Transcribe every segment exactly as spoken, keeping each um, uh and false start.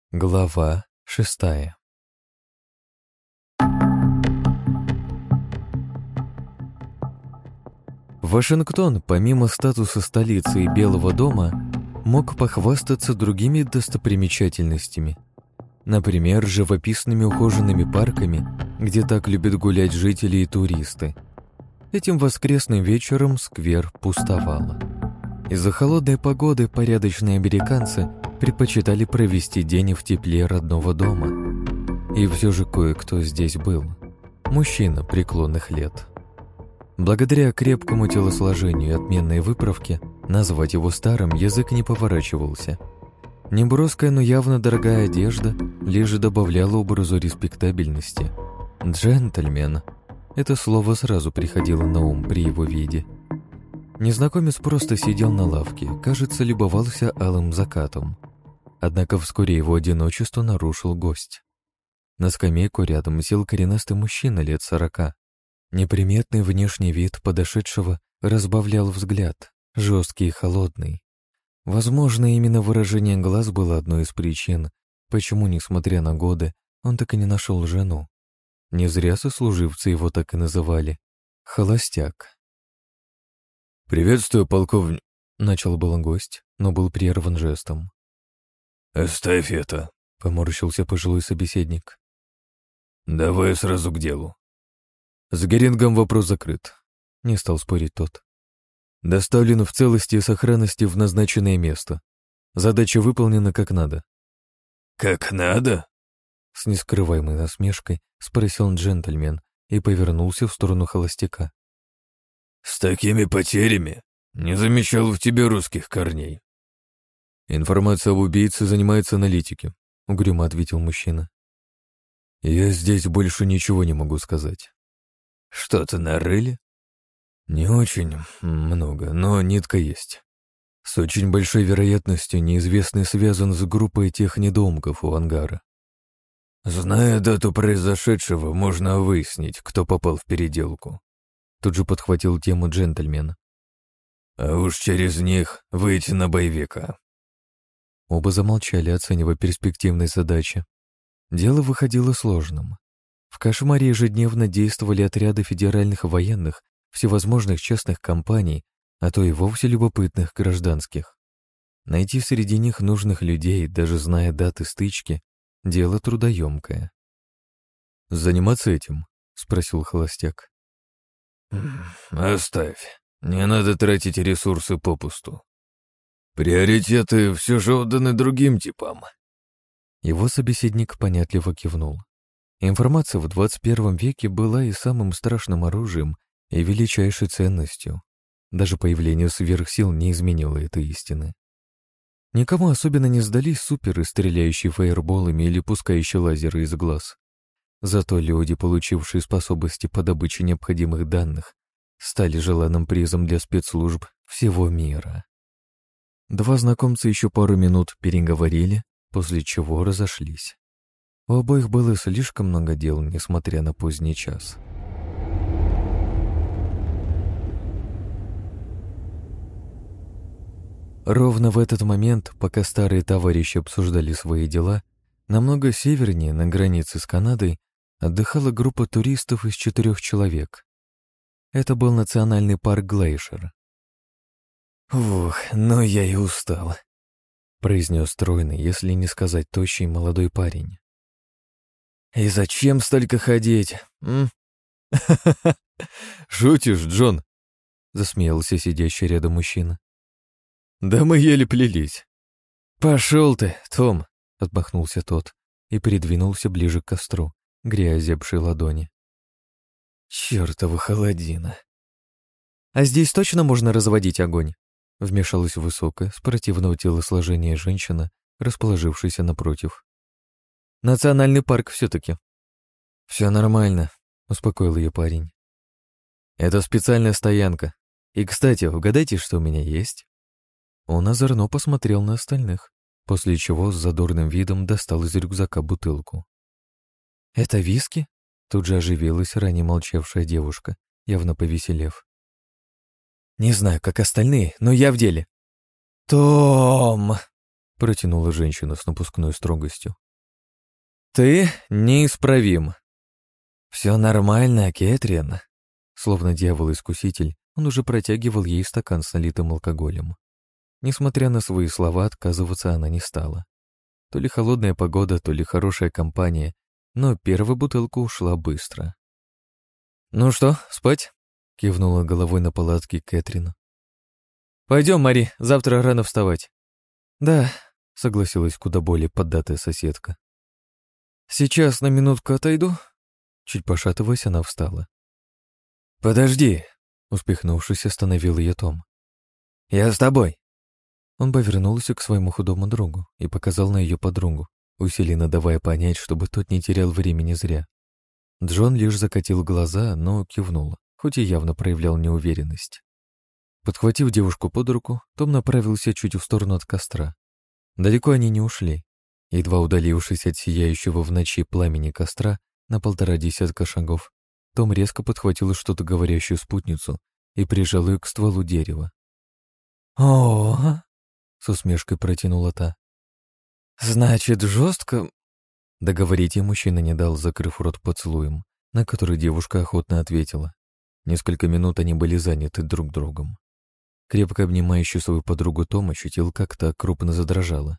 Глава шестая. Вашингтон, помимо статуса столицы и Белого дома, мог похвастаться другими достопримечательностями. Например, живописными ухоженными парками, где так любят гулять жители и туристы. Этим воскресным вечером сквер пустовал. Из-за холодной погоды порядочные американцы предпочитали провести день в тепле родного дома. И все же кое-кто здесь был. Мужчина преклонных лет. Благодаря крепкому телосложению и отменной выправке, назвать его старым язык не поворачивался. Неброская, но явно дорогая одежда лишь добавляла образу респектабельности. Джентльмен. Это слово сразу приходило на ум при его виде. Незнакомец просто сидел на лавке, кажется, любовался алым закатом. Однако вскоре его одиночество нарушил гость. На скамейку рядом сел коренастый мужчина лет сорока. Неприметный внешний вид подошедшего разбавлял взгляд, жесткий и холодный. Возможно, именно выражение глаз было одной из причин, почему, несмотря на годы, он так и не нашел жену. Не зря сослуживцы его так и называли — холостяк. «Приветствую, полковник», — начал было гость, но был прерван жестом. «Оставь это», — поморщился пожилой собеседник. «Давай сразу к делу». «С Герингом вопрос закрыт», — не стал спорить тот. «Доставлен в целости и сохранности в назначенное место. Задача выполнена как надо». «Как надо?» С нескрываемой насмешкой спросил джентльмен и повернулся в сторону холостяка. «С такими потерями не замечал в тебе русских корней». «Информация об убийце занимается аналитики», — угрюмо ответил мужчина. «Я здесь больше ничего не могу сказать». «Что-то нарыли?» «Не очень много, но нитка есть. С очень большой вероятностью неизвестный связан с группой тех недоумков у ангара». «Зная дату произошедшего, можно выяснить, кто попал в переделку». Тут же подхватил тему джентльмена. «А уж через них выйти на боевика». Оба замолчали, оценивая перспективные задачи. Дело выходило сложным. В кошмаре ежедневно действовали отряды федеральных военных, всевозможных частных компаний, а то и вовсе любопытных гражданских. Найти среди них нужных людей, даже зная даты стычки, дело трудоемкое. «Заниматься этим?» — спросил холостяк. «Оставь. Не надо тратить ресурсы попусту. Приоритеты все же отданы другим типам». Его собеседник понятливо кивнул. Информация в двадцать первом веке была и самым страшным оружием, и величайшей ценностью. Даже появление сверхсил не изменило этой истины. Никому особенно не сдались суперы, стреляющие фаерболами или пускающие лазеры из глаз. Зато люди, получившие способности по добыче необходимых данных, стали желанным призом для спецслужб всего мира. Два знакомца еще пару минут переговорили, после чего разошлись. У обоих было слишком много дел, несмотря на поздний час. Ровно в этот момент, пока старые товарищи обсуждали свои дела, намного севернее, на границе с Канадой, отдыхала группа туристов из четырех человек. Это был национальный парк Глейшер. «Ух, ну я и устал», — произнес стройный, если не сказать тощий молодой парень. «И зачем столько ходить, м?» «Шутишь, Джон?» — засмеялся сидящий рядом мужчина. «Да мы еле плелись». «Пошел ты, Том!» — отмахнулся тот и передвинулся ближе к костру, грея озябшие ладони. «Чёртова холодина!» «А здесь точно можно разводить огонь?» — вмешалась высокая, спортивного телосложения женщина, расположившаяся напротив. «Национальный парк все-таки». «Все нормально», — успокоил ее парень. «Это специальная стоянка. И, кстати, угадайте, что у меня есть?» Он озорно посмотрел на остальных, после чего с задорным видом достал из рюкзака бутылку. «Это виски?» — тут же оживилась ранее молчавшая девушка, явно повеселев. «Не знаю, как остальные, но я в деле». «Том!» протянула женщина с напускной строгостью. «Ты неисправим». «Все нормально, Кэтрин». Словно дьявол-искуситель, он уже протягивал ей стакан с налитым алкоголем. Несмотря на свои слова, отказываться она не стала. То ли холодная погода, то ли хорошая компания, но первая бутылка ушла быстро. «Ну что, спать?» — кивнула головой на палатке Кэтрин. «Пойдем, Мари, завтра рано вставать». «Да», — согласилась куда более поддатая соседка. «Сейчас на минутку отойду». Чуть пошатываясь, она встала. «Подожди», — успехнувшись, остановил ее Том. «Я с тобой». Он повернулся к своему худому другу и показал на ее подругу, усиленно давая понять, чтобы тот не терял времени зря. Джон лишь закатил глаза, но кивнул, хоть и явно проявлял неуверенность. Подхватив девушку под руку, Том направился чуть в сторону от костра. Далеко они не ушли. Едва удалившись от сияющего в ночи пламени костра на полтора десятка шагов, Том резко подхватил что-то говорящую спутницу и прижал ее к стволу дерева. «О-о-о!» — с усмешкой протянула та. «Значит, жестко...» Договорить ей мужчина не дал, закрыв рот поцелуем, на который девушка охотно ответила. Несколько минут они были заняты друг другом. Крепко обнимающий свою подругу Том ощутил, как та крупно задрожала.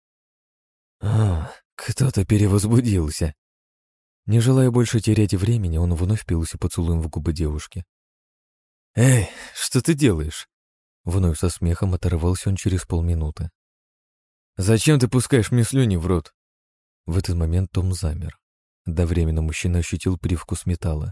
«А, кто-то перевозбудился». Не желая больше терять времени, он вновь впился поцелуем в губы девушки. «Эй, что ты делаешь?» Вновь со смехом оторвался он через полминуты. «Зачем ты пускаешь мне слюни в рот?» В этот момент Том замер. Одновременно мужчина ощутил привкус металла.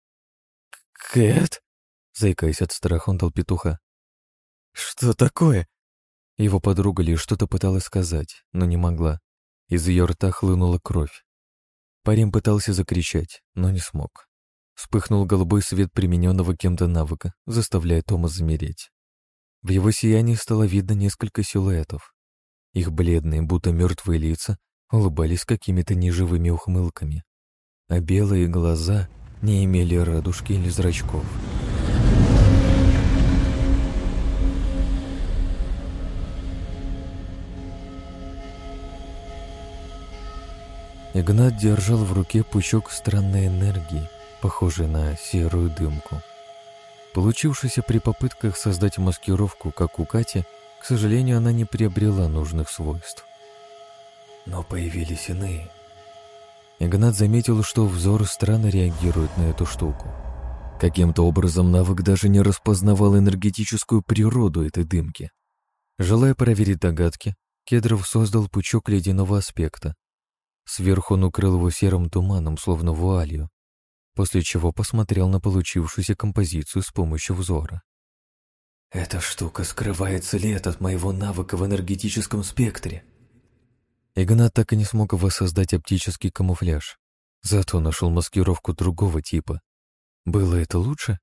«Кэт?» Заикаясь от страха, он дал петуха. «Что такое?» Его подруга лишь что-то пыталась сказать, но не могла. Из ее рта хлынула кровь. Парень пытался закричать, но не смог. Вспыхнул голубой свет примененного кем-то навыка, заставляя Тома замереть. В его сиянии стало видно несколько силуэтов. Их бледные, будто мертвые лица улыбались какими-то неживыми ухмылками, а белые глаза не имели радужки или зрачков. Игнат держал в руке пучок странной энергии, похожий на серую дымку. Получившаяся при попытках создать маскировку, как у Кати, к сожалению, она не приобрела нужных свойств. Но появились иные. Игнат заметил, что взор странно реагирует на эту штуку. Каким-то образом навык даже не распознавал энергетическую природу этой дымки. Желая проверить догадки, Кедров создал пучок ледяного аспекта. Сверху он укрыл его серым туманом, словно вуалью, после чего посмотрел на получившуюся композицию с помощью взора. «Эта штука скрывает след от моего навыка в энергетическом спектре». Игнат так и не смог воссоздать оптический камуфляж, зато нашел маскировку другого типа. Было это лучше?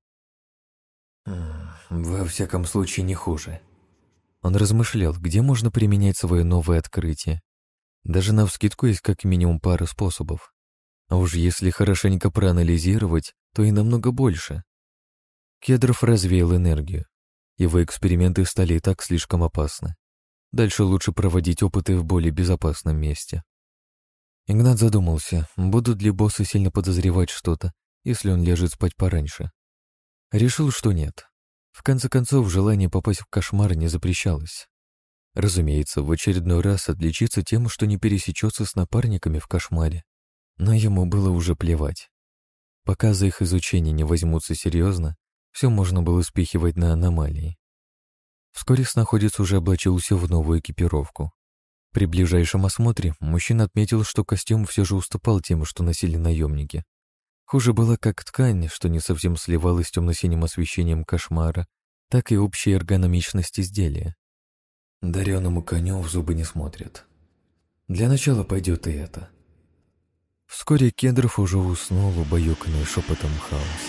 Во всяком случае, не хуже. Он размышлял, где можно применять свое новое открытие. Даже навскидку есть как минимум пара способов. А уж если хорошенько проанализировать, то и намного больше. Кедров развеял энергию. Его эксперименты стали и так слишком опасны. Дальше лучше проводить опыты в более безопасном месте. Игнат задумался, будут ли боссы сильно подозревать что-то, если он лежит спать пораньше. Решил, что нет. В конце концов, желание попасть в кошмар не запрещалось. Разумеется, в очередной раз отличиться тем, что не пересечется с напарниками в кошмаре. Но ему было уже плевать. Пока за их изучение не возьмутся серьезно, все можно было спихивать на аномалии. Вскоре снаходец уже облачился в новую экипировку. При ближайшем осмотре мужчина отметил, что костюм все же уступал тем, что носили наемники. Хуже было как ткань, что не совсем сливалась с темно-синим освещением кошмара, так и общей эргономичность изделия. Дареному коню в зубы не смотрят. Для начала пойдет и это. Вскоре Кедров уже уснул, убаюканный шепотом хаоса.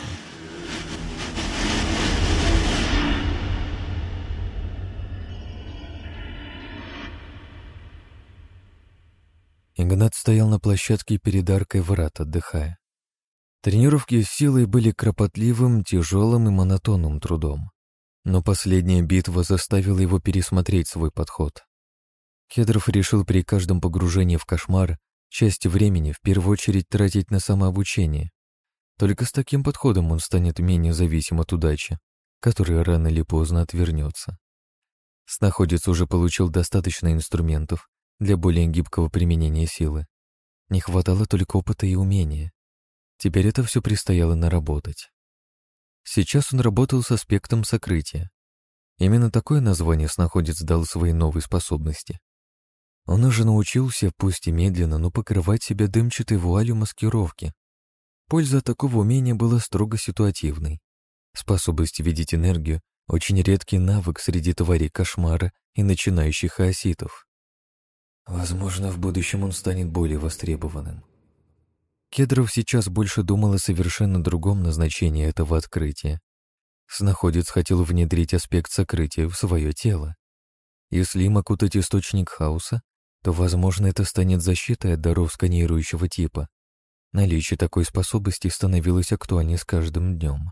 Игнат стоял на площадке перед аркой врат, отдыхая. Тренировки с силой были кропотливым, тяжелым и монотонным трудом. Но последняя битва заставила его пересмотреть свой подход. Кедров решил при каждом погружении в кошмар часть времени в первую очередь тратить на самообучение. Только с таким подходом он станет менее зависим от удачи, которая рано или поздно отвернется. Снаходец уже получил достаточно инструментов для более гибкого применения силы. Не хватало только опыта и умения. Теперь это все предстояло наработать. Сейчас он работал с аспектом сокрытия. Именно такое название снаходец дал своей новой способности. Он уже научился, пусть и медленно, но покрывать себя дымчатой вуалью маскировки. Польза такого умения была строго ситуативной. Способность видеть энергию — очень редкий навык среди тварей кошмара и начинающих хаоситов. Возможно, в будущем он станет более востребованным. Кедров сейчас больше думал о совершенно другом назначении этого открытия. Снаходец хотел внедрить аспект сокрытия в свое тело. Если им окутать источник хаоса, то, возможно, это станет защитой от даров сканирующего типа. Наличие такой способности становилось актуальнее с каждым днем.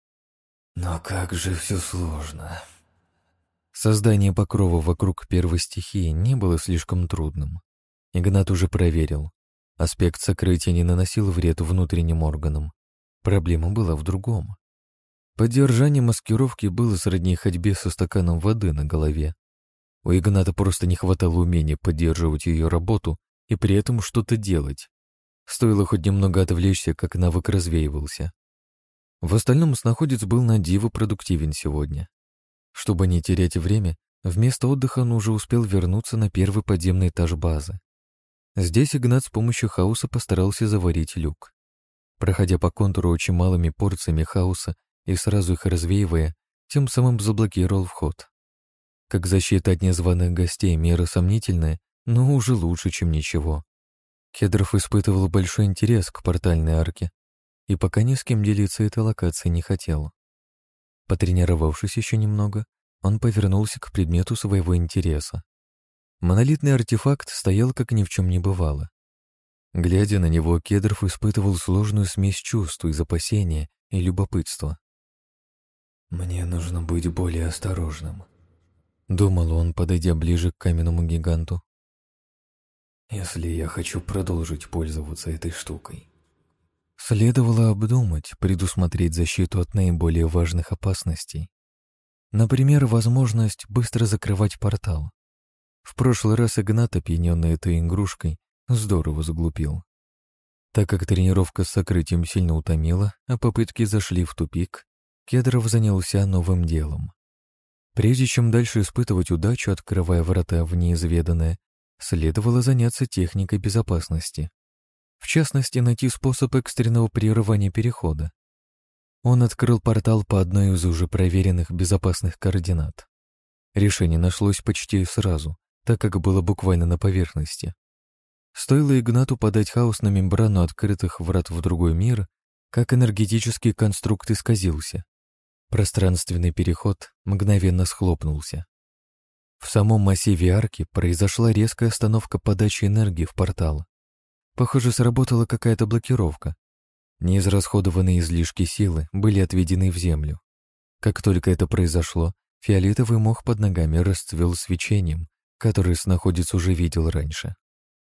Но как же все сложно. Создание покрова вокруг первой стихии не было слишком трудным. Игнат уже проверил. Аспект сокрытия не наносил вред внутренним органам. Проблема была в другом. Поддержание маскировки было сродни ходьбе со стаканом воды на голове. У Игната просто не хватало умения поддерживать ее работу и при этом что-то делать. Стоило хоть немного отвлечься, как навык развеивался. В остальном снаходец был на диво продуктивен сегодня. Чтобы не терять время, вместо отдыха он уже успел вернуться на первый подземный этаж базы. Здесь Игнат с помощью хаоса постарался заварить люк. Проходя по контуру очень малыми порциями хаоса и сразу их развеивая, тем самым заблокировал вход. Как защита от незваных гостей мера сомнительная, но уже лучше, чем ничего. Кедров испытывал большой интерес к портальной арке и пока ни с кем делиться этой локацией не хотел. Потренировавшись еще немного, он повернулся к предмету своего интереса. Монолитный артефакт стоял, как ни в чем не бывало. Глядя на него, Кедров испытывал сложную смесь чувств из опасения и любопытства. «Мне нужно быть более осторожным», — думал он, подойдя ближе к каменному гиганту. «Если я хочу продолжить пользоваться этой штукой». Следовало обдумать, предусмотреть защиту от наиболее важных опасностей. Например, возможность быстро закрывать портал. В прошлый раз Игнат, опьяненный этой игрушкой, здорово заглупил. Так как тренировка с сокрытием сильно утомила, а попытки зашли в тупик, Кедров занялся новым делом. Прежде чем дальше испытывать удачу, открывая врата в неизведанное, следовало заняться техникой безопасности. В частности, найти способ экстренного прерывания перехода. Он открыл портал по одной из уже проверенных безопасных координат. Решение нашлось почти сразу, так как было буквально на поверхности. Стоило Игнату подать хаос на мембрану открытых врат в другой мир, как энергетический конструкт исказился. Пространственный переход мгновенно схлопнулся. В самом массиве арки произошла резкая остановка подачи энергии в портал. Похоже, сработала какая-то блокировка. Неизрасходованные излишки силы были отведены в землю. Как только это произошло, фиолетовый мох под ногами расцвел свечением, которое снаходец уже видел раньше.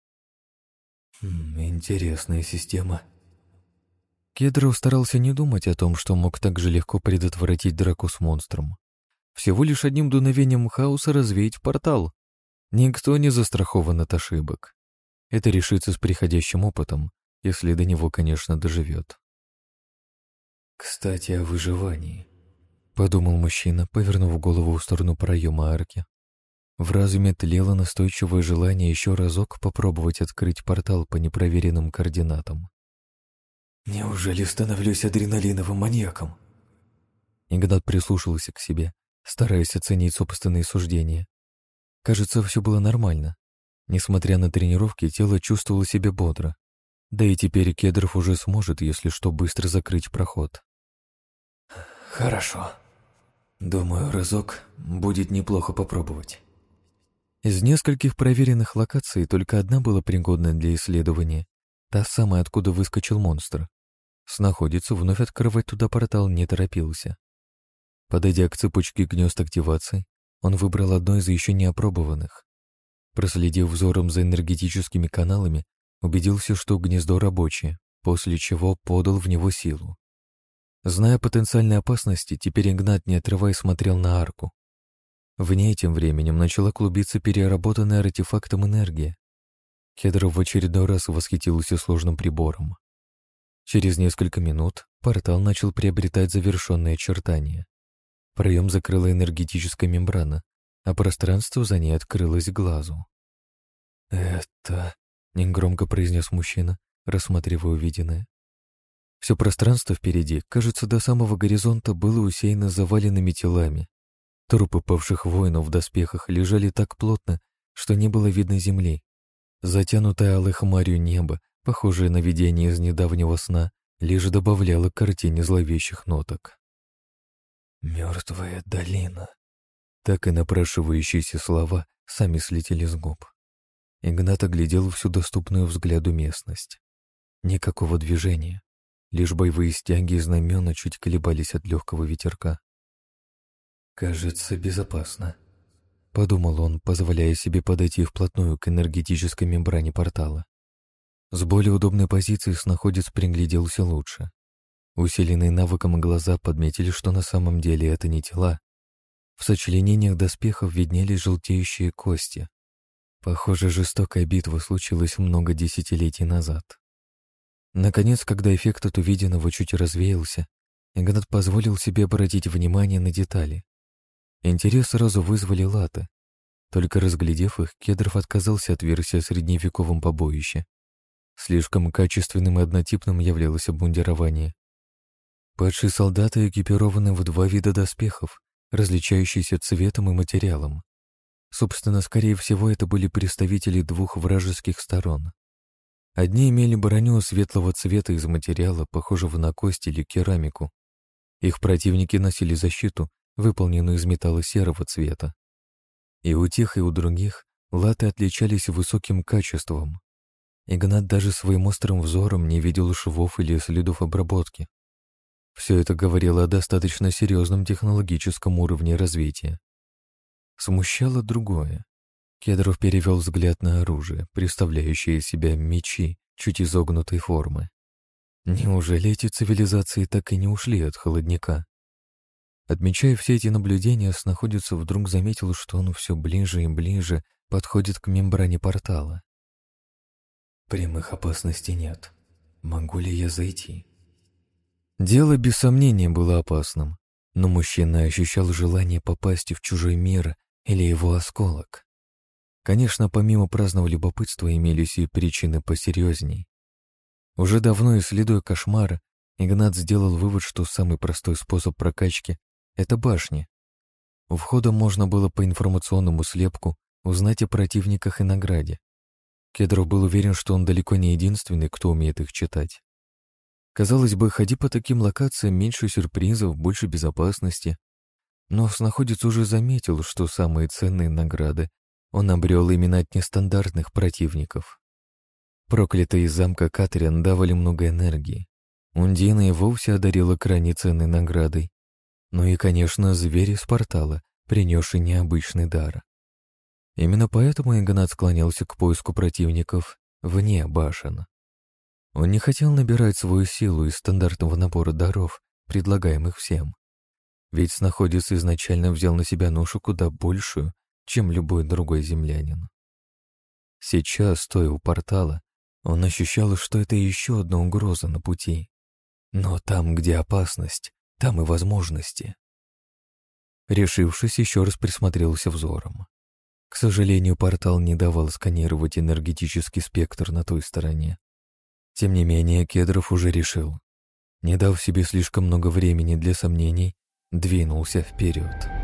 Хм, интересная система. Кедров старался не думать о том, что мог так же легко предотвратить драку с монстром. Всего лишь одним дуновением хаоса развеять портал. Никто не застрахован от ошибок. Это решится с приходящим опытом, если до него, конечно, доживет. «Кстати, о выживании», — подумал мужчина, повернув голову в сторону проема арки. В разуме тлело настойчивое желание еще разок попробовать открыть портал по непроверенным координатам. «Неужели становлюсь адреналиновым маньяком?» Игнат прислушался к себе, стараясь оценить собственные суждения. Кажется, все было нормально. Несмотря на тренировки, тело чувствовало себя бодро. Да и теперь Кедров уже сможет, если что, быстро закрыть проход. «Хорошо. Думаю, разок будет неплохо попробовать». Из нескольких проверенных локаций только одна была пригодна для исследования, та самая, откуда выскочил монстр. Снаходец вновь открывать туда портал не торопился. Подойдя к цепочке гнезд активации, он выбрал одно из еще не опробованных. Проследив взором за энергетическими каналами, убедился, что гнездо рабочее, после чего подал в него силу. Зная потенциальные опасности, теперь Игнат, не отрываясь, смотрел на арку. В ней тем временем начала клубиться переработанная артефактом энергия. Кедров в очередной раз восхитился сложным прибором. Через несколько минут портал начал приобретать завершенные очертания. Проем закрыла энергетическая мембрана, а пространство за ней открылось глазу. «Это...» — негромко произнес мужчина, рассматривая увиденное. Все пространство впереди, кажется, до самого горизонта было усеяно заваленными телами. Трупы павших воинов в доспехах лежали так плотно, что не было видно земли. Затянутое алой хмарью небо, похожее на видение из недавнего сна, лишь добавляло к картине зловещих ноток. «Мертвая долина». Так и напрашивающиеся слова сами слетели с губ. Игнат оглядел всю доступную взгляду местность. Никакого движения, лишь боевые стяги и знамена чуть колебались от легкого ветерка. «Кажется, безопасно», — подумал он, позволяя себе подойти вплотную к энергетической мембране портала. С более удобной позиции снаходец пригляделся лучше. Усиленные навыком глаза подметили, что на самом деле это не тела. В сочленениях доспехов виднелись желтеющие кости. Похоже, жестокая битва случилась много десятилетий назад. Наконец, когда эффект от увиденного чуть развеялся, Игнат позволил себе обратить внимание на детали. Интерес сразу вызвали латы. Только разглядев их, Кедров отказался от версии о средневековом побоище. Слишком качественным и однотипным являлось обмундирование. Падшие солдаты экипированы в два вида доспехов, различающиеся цветом и материалом. Собственно, скорее всего, это были представители двух вражеских сторон. Одни имели броню светлого цвета из материала, похожего на кость или керамику. Их противники носили защиту, выполненную из металла серого цвета. И у тех, и у других латы отличались высоким качеством. Игнат даже своим острым взором не видел швов или следов обработки. Все это говорило о достаточно серьезном технологическом уровне развития. Смущало другое. Кедров перевел взгляд на оружие, представляющее из себя мечи чуть изогнутой формы. Неужели эти цивилизации так и не ушли от холодника? Отмечая все эти наблюдения, снаходец вдруг заметил, что он все ближе и ближе подходит к мембране портала. Прямых опасностей нет. Могу ли я зайти? Дело без сомнения было опасным, но мужчина ощущал желание попасть в чужой мир или его осколок. Конечно, помимо праздного любопытства имелись и причины посерьезней. Уже давно исследуя кошмар, Игнат сделал вывод, что самый простой способ прокачки — это башни. У входа можно было по информационному слепку узнать о противниках и награде. Кедров был уверен, что он далеко не единственный, кто умеет их читать. Казалось бы, ходи по таким локациям, меньше сюрпризов, больше безопасности. Но снаходец уже заметил, что самые ценные награды он обрел именно от нестандартных противников. Проклятые из замка Катриан давали много энергии. Ундина и вовсе одарила крайне ценной наградой. Ну и, конечно, зверь из портала, принесший необычный дар. Именно поэтому Игнат склонялся к поиску противников вне башен. Он не хотел набирать свою силу из стандартного набора даров, предлагаемых всем. Ведь снаходец изначально взял на себя ношу куда большую, чем любой другой землянин. Сейчас, стоя у портала, он ощущал, что это еще одна угроза на пути. Но там, где опасность, там и возможности. Решившись, еще раз присмотрелся взором. К сожалению, портал не давал сканировать энергетический спектр на той стороне. Тем не менее, Кедров уже решил. Не дав себе слишком много времени для сомнений, двинулся вперед.